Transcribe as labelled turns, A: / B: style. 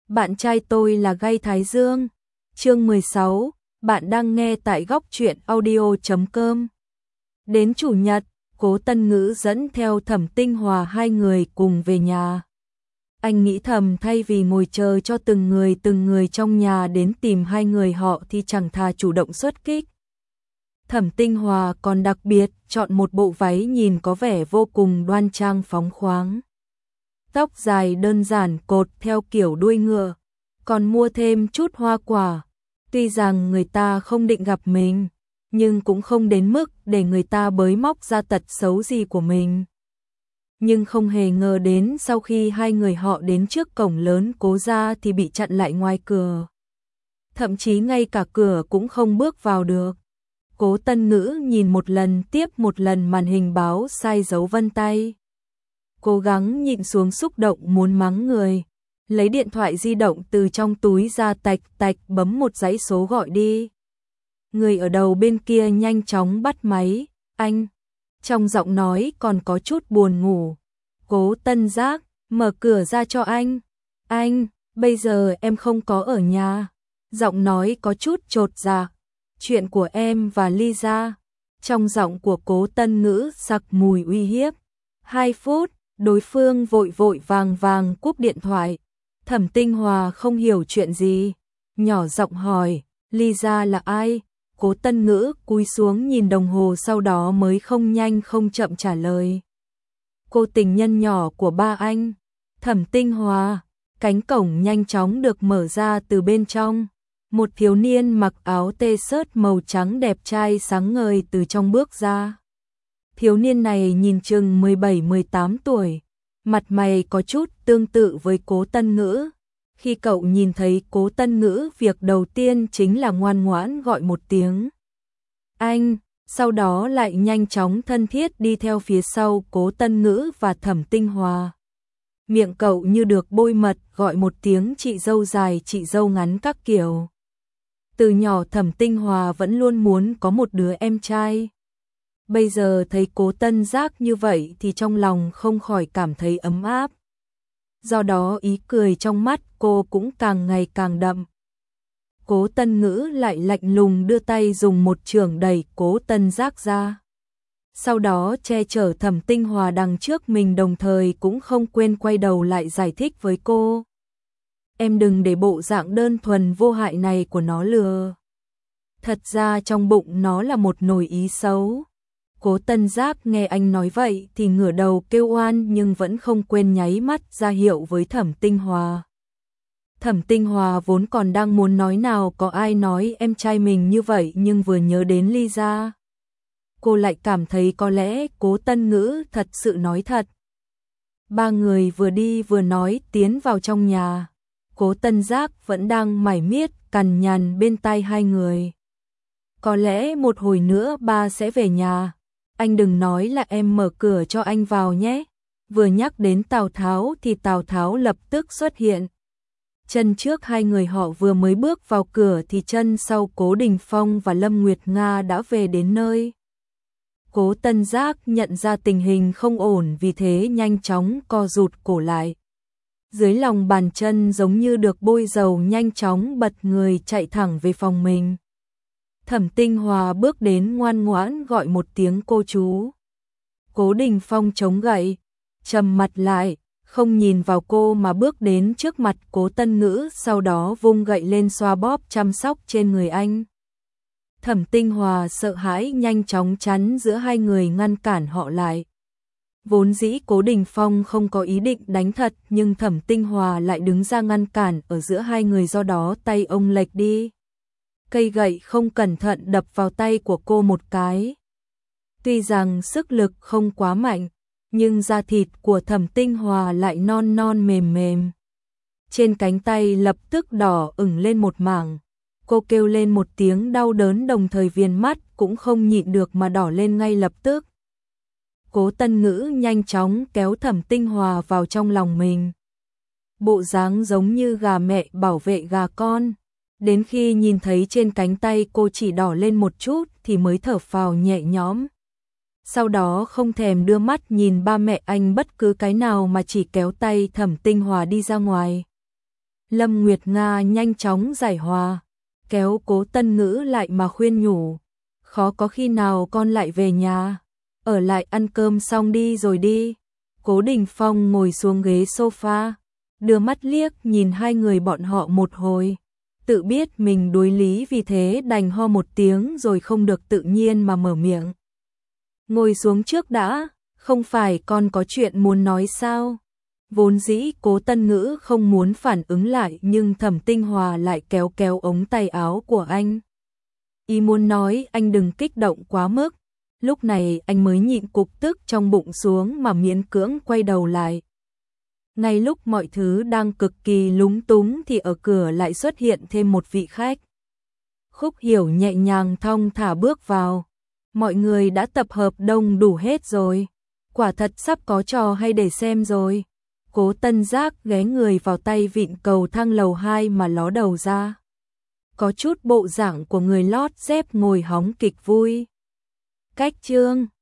A: Bạn trai tôi là Gay Thái Dương. Chương 16, bạn đang nghe tại góc truyện audio.com. Đến chủ nhật, Cố Tân Ngữ dẫn theo Thẩm Tinh Hòa hai người cùng về nhà. Anh nghĩ thầm thay vì ngồi chờ cho từng người trong nhà đến tìm hai người họ thì chẳng thà chủ động xuất kích. Thẩm Tinh Hòa còn đặc biệt chọn một bộ váy nhìn có vẻ vô cùng đoan trang phóng khoáng. Tóc dài đơn giản cột theo kiểu đuôi ngựa, còn mua thêm chút hoa quả. Tuy rằng người ta không định gặp mình, nhưng cũng không đến mức để người ta bới móc ra tật xấu gì của mình. Nhưng không hề ngờ đến sau khi hai người họ đến trước cổng lớn Cố gia thì bị chặn lại ngoài cửa. Thậm chí ngay cả cửa cũng không bước vào được. Cố Tân Ngữ nhìn một lần tiếp một lần màn hình báo sai dấu vân tay. Cố gắng nhịn xuống xúc động muốn mắng người. Lấy điện thoại di động từ trong túi ra tạch tạch bấm một dãy số gọi đi. Người ở đầu bên kia nhanh chóng bắt máy. Anh. Trong giọng nói còn có chút buồn ngủ. Cố Tân Giác, mở cửa ra cho anh. Anh, bây giờ em không có ở nhà. Giọng nói có chút chột dạ. Chuyện của em và Lisa. Trong giọng của Cố Tân Ngữ sặc mùi uy hiếp. 2 phút, đối phương vội vội vàng cúp điện thoại. Thẩm Tinh Hòa không hiểu chuyện gì, nhỏ giọng hỏi, Lisa là ai? Cố Tân Ngữ cúi xuống nhìn đồng hồ sau đó mới không nhanh không chậm trả lời. Cô tình nhân nhỏ của ba anh. Thẩm Tinh Hòa, cánh cổng nhanh chóng được mở ra từ bên trong. Một thiếu niên mặc áo t-shirt màu trắng đẹp trai sáng ngời từ trong bước ra. Thiếu niên này nhìn chừng 17-18 tuổi. Mặt mày có chút tương tự với Cố Tân Ngữ. Khi cậu nhìn thấy Cố Tân Ngữ, việc đầu tiên chính là ngoan ngoãn gọi một tiếng anh, sau đó lại nhanh chóng thân thiết đi theo phía sau Cố Tân Ngữ và Thẩm Tinh Hòa. Miệng cậu như được bôi mật gọi một tiếng chị dâu dài chị dâu ngắn các kiểu. Từ nhỏ Thẩm Tinh Hòa vẫn luôn muốn có một đứa em trai. Bây giờ thấy Cố Tân Giác như vậy thì trong lòng không khỏi cảm thấy ấm áp. Do đó ý cười trong mắt cô cũng càng ngày càng đậm. Cố Tân Ngữ lại lạnh lùng đưa tay dùng một chưởng đẩy Cố Tân Giác ra. Sau đó che chở Thẩm Tinh Hòa đằng trước mình, đồng thời cũng không quên quay đầu lại giải thích với cô. Em đừng để bộ dạng đơn thuần vô hại này của nó lừa. Thật ra trong bụng nó là một nồi ý xấu. Cố Tân Giác nghe anh nói vậy thì ngửa đầu kêu oan nhưng vẫn không quên nháy mắt ra hiệu với Thẩm Tinh Hòa. Thẩm Tinh Hòa vốn còn đang muốn nói nào có ai nói em trai mình như vậy, nhưng vừa nhớ đến Lisa, cô lại cảm thấy có lẽ Cố Tân Ngữ thật sự nói thật. Ba người vừa đi vừa nói tiến vào trong nhà. Cố Tân Giác vẫn đang mải miết cằn nhằn bên tai hai người. Có lẽ một hồi nữa ba sẽ về nhà. Anh đừng nói là em mở cửa cho anh vào nhé. Vừa nhắc đến Tào Tháo thì Tào Tháo lập tức xuất hiện. Chân trước hai người họ vừa mới bước vào cửa thì chân sau Cố Đình Phong và Lâm Nguyệt Nga đã về đến nơi. Cố Tân Giác nhận ra tình hình không ổn, vì thế nhanh chóng co rụt cổ lại. Dưới lòng bàn chân giống như được bôi dầu, nhanh chóng bật người chạy thẳng về phòng mình. Thẩm Tinh Hòa bước đến ngoan ngoãn gọi một tiếng cô chú. Cố Đình Phong chống gậy, trầm mặt lại, không nhìn vào cô mà bước đến trước mặt Cố Tân Ngữ, sau đó vung gậy lên xoa bóp chăm sóc trên người anh. Thẩm Tinh Hòa sợ hãi nhanh chóng chắn giữa hai người ngăn cản họ lại. Vốn dĩ Cố Đình Phong không có ý định đánh thật, nhưng Thẩm Tinh Hòa lại đứng ra ngăn cản ở giữa hai người, do đó tay ông lệch đi. Cây gậy không cẩn thận đập vào tay của cô một cái. Tuy rằng sức lực không quá mạnh, nhưng da thịt của Thẩm Tinh Hòa lại non non mềm mềm. Trên cánh tay lập tức đỏ ửng lên một mảng. Cô kêu lên một tiếng đau đớn, đồng thời viền mắt cũng không nhịn được mà đỏ lên ngay lập tức. Cố Tân Ngữ nhanh chóng kéo Thẩm Tinh Hòa vào trong lòng mình. Bộ dáng giống như gà mẹ bảo vệ gà con. Đến khi nhìn thấy trên cánh tay cô chỉ đỏ lên một chút thì mới thở phào nhẹ nhõm. Sau đó không thèm đưa mắt nhìn ba mẹ anh bất cứ cái nào mà chỉ kéo tay Thẩm Tinh Hòa đi ra ngoài. Lâm Nguyệt Nga nhanh chóng giải hòa, kéo Cố Tân Ngữ lại mà khuyên nhủ, khó có khi nào con lại về nhà, ở lại ăn cơm xong đi rồi đi. Cố Đình Phong ngồi xuống ghế sofa, đưa mắt liếc nhìn hai người bọn họ một hồi, tự biết mình đối lý vì thế đành ho một tiếng rồi không được tự nhiên mà mở miệng. Ngồi xuống trước đã, không phải con có chuyện muốn nói sao? Vốn dĩ Cố Tân Ngữ không muốn phản ứng lại nhưng Thẩm Tinh Hòa lại kéo kéo ống tay áo của anh. Ý muốn nói anh đừng kích động quá mức, lúc này anh mới nhịn cục tức trong bụng xuống mà miễn cưỡng quay đầu lại. Ngay lúc mọi thứ đang cực kỳ lúng túng thì ở cửa lại xuất hiện thêm một vị khách. Khúc Hiểu nhẹ nhàng thong thả bước vào. Mọi người đã tập hợp đông đủ hết rồi. Quả thật sắp có trò hay để xem rồi. Cố Tân Giác ghé người vào tay vịn cầu thang lầu 2 mà ló đầu ra. Có chút bộ dạng của người lót dép ngồi hóng kịch vui. Cách chương